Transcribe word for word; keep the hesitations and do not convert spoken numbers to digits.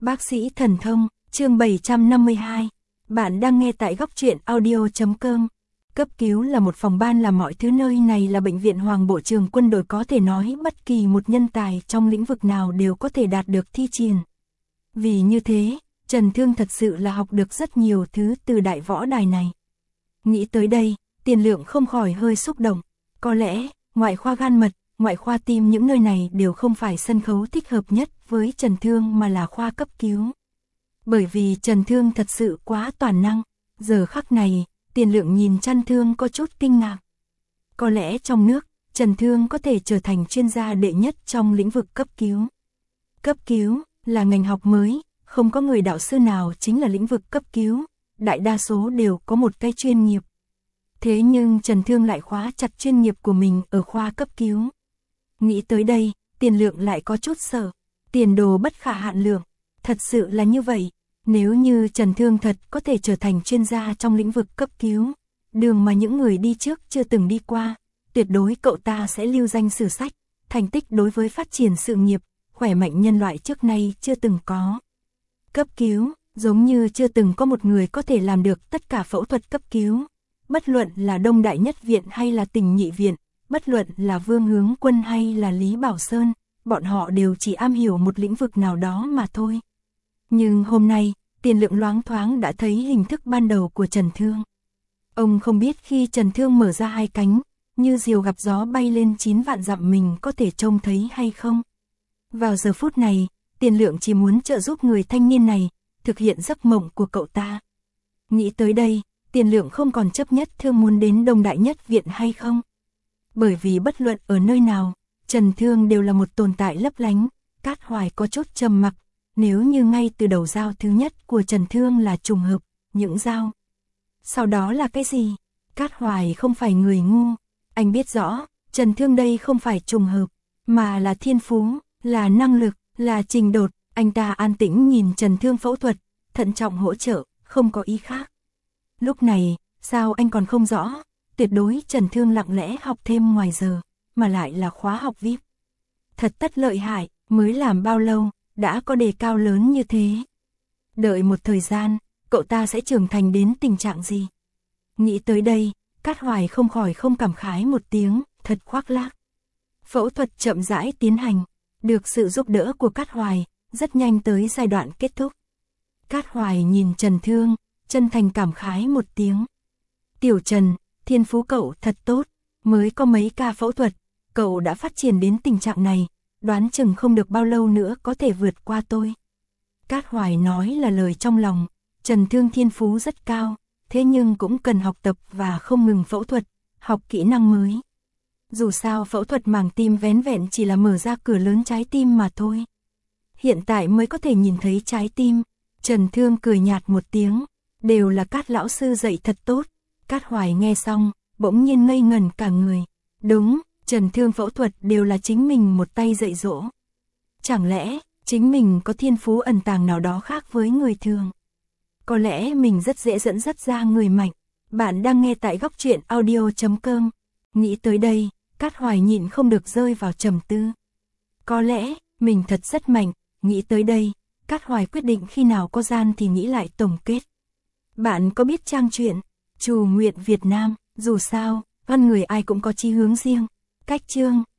Bác sĩ thần thông, chương bảy trăm năm mươi hai. Bạn đang nghe tại góc truyện audio chấm com. Cấp cứu là một phòng ban làm mọi thứ, nơi này là bệnh viện Hoàng Bộ Trường Quân đội, có thể nói bất kỳ một nhân tài trong lĩnh vực nào đều có thể đạt được thi triển. Vì như thế, Trần Thương thật sự là học được rất nhiều thứ từ đại võ đài này. Nghĩ tới đây, Tiền Lượng không khỏi hơi xúc động. Có lẽ, ngoại khoa gan mật, ngoại khoa tim, những nơi này đều không phải sân khấu thích hợp nhất với Trần Thương mà là khoa cấp cứu. Bởi vì Trần Thương thật sự quá toàn năng. Giờ khắc này, Tiền Lượng nhìn Trần Thương có chút kinh ngạc. Có lẽ trong nước, Trần Thương có thể trở thành chuyên gia đệ nhất trong lĩnh vực cấp cứu. Cấp cứu là ngành học mới, không có người đạo sư nào chính là lĩnh vực cấp cứu, đại đa số đều có một cái chuyên nghiệp. Thế nhưng Trần Thương lại khóa chặt chuyên nghiệp của mình ở khoa cấp cứu. Nghĩ tới đây, Tiền Lượng lại có chút sợ. Tiền đồ bất khả hạn lượng. Thật sự là như vậy. Nếu như Trần Thương thật có thể trở thành chuyên gia trong lĩnh vực cấp cứu, đường mà những người đi trước chưa từng đi qua, tuyệt đối cậu ta sẽ lưu danh sử sách, thành tích đối với phát triển sự nghiệp, khỏe mạnh nhân loại trước nay chưa từng có. Cấp cứu, giống như chưa từng có một người có thể làm được tất cả phẫu thuật cấp cứu. Bất luận là Đông Đại Nhất Viện hay là Tỉnh Nhị Viện, bất luận là Vương Hướng Quân hay là Lý Bảo Sơn, bọn họ đều chỉ am hiểu một lĩnh vực nào đó mà thôi. Nhưng hôm nay, Tiền Lượng loáng thoáng đã thấy hình thức ban đầu của Trần Thương. Ông không biết khi Trần Thương mở ra hai cánh, như diều gặp gió bay lên chín vạn dặm, mình có thể trông thấy hay không. Vào giờ phút này, Tiền Lượng chỉ muốn trợ giúp người thanh niên này, thực hiện giấc mộng của cậu ta. Nghĩ tới đây, Tiền Lượng không còn chấp nhất Thương muốn đến Đông Đại Nhất Viện hay không. Bởi vì bất luận ở nơi nào, Trần Thương đều là một tồn tại lấp lánh. Cát Hoài có chút trầm mặc. Nếu như ngay từ đầu giao thứ nhất của Trần Thương là trùng hợp, những giao sau đó là cái gì? Cát Hoài không phải người ngu. Anh biết rõ, Trần Thương đây không phải trùng hợp, mà là thiên phú, là năng lực, là trình độ. Anh ta an tĩnh nhìn Trần Thương phẫu thuật, thận trọng hỗ trợ, không có ý khác. Lúc này, sao anh còn không rõ? Tuyệt đối Trần Thương lặng lẽ học thêm ngoài giờ, mà lại là khóa học vi ai pi. Thật tất lợi hại, mới làm bao lâu, đã có đề cao lớn như thế. Đợi một thời gian, cậu ta sẽ trưởng thành đến tình trạng gì? Nghĩ tới đây, Cát Hoài không khỏi không cảm khái một tiếng, thật khoác lác. Phẫu thuật chậm rãi tiến hành, được sự giúp đỡ của Cát Hoài, rất nhanh tới giai đoạn kết thúc. Cát Hoài nhìn Trần Thương, chân thành cảm khái một tiếng. Tiểu Trần, thiên phú cậu thật tốt, mới có mấy ca phẫu thuật, cậu đã phát triển đến tình trạng này, đoán chừng không được bao lâu nữa có thể vượt qua tôi. Cát Hoài nói là lời trong lòng, Trần Thương thiên phú rất cao, thế nhưng cũng cần học tập và không ngừng phẫu thuật, học kỹ năng mới. Dù sao phẫu thuật màng tim vén vẹn chỉ là mở ra cửa lớn trái tim mà thôi. Hiện tại mới có thể nhìn thấy trái tim. Trần Thương cười nhạt một tiếng, đều là Cát lão sư dạy thật tốt. Cát Hoài nghe xong, bỗng nhiên ngây ngẩn cả người. Đúng, Trần Thương phẫu thuật đều là chính mình một tay dạy dỗ. Chẳng lẽ, chính mình có thiên phú ẩn tàng nào đó khác với người thường? Có lẽ mình rất dễ dẫn dắt ra người mạnh. Bạn đang nghe tại góc truyện audio chấm com. Nghĩ tới đây, Cát Hoài nhịn không được rơi vào trầm tư. Có lẽ, mình thật rất mạnh. Nghĩ tới đây, Cát Hoài quyết định khi nào có gian thì nghĩ lại tổng kết. Bạn có biết trang truyện Trù Nguyện Việt Nam? Dù sao, con người ai cũng có chí hướng riêng. Cách chương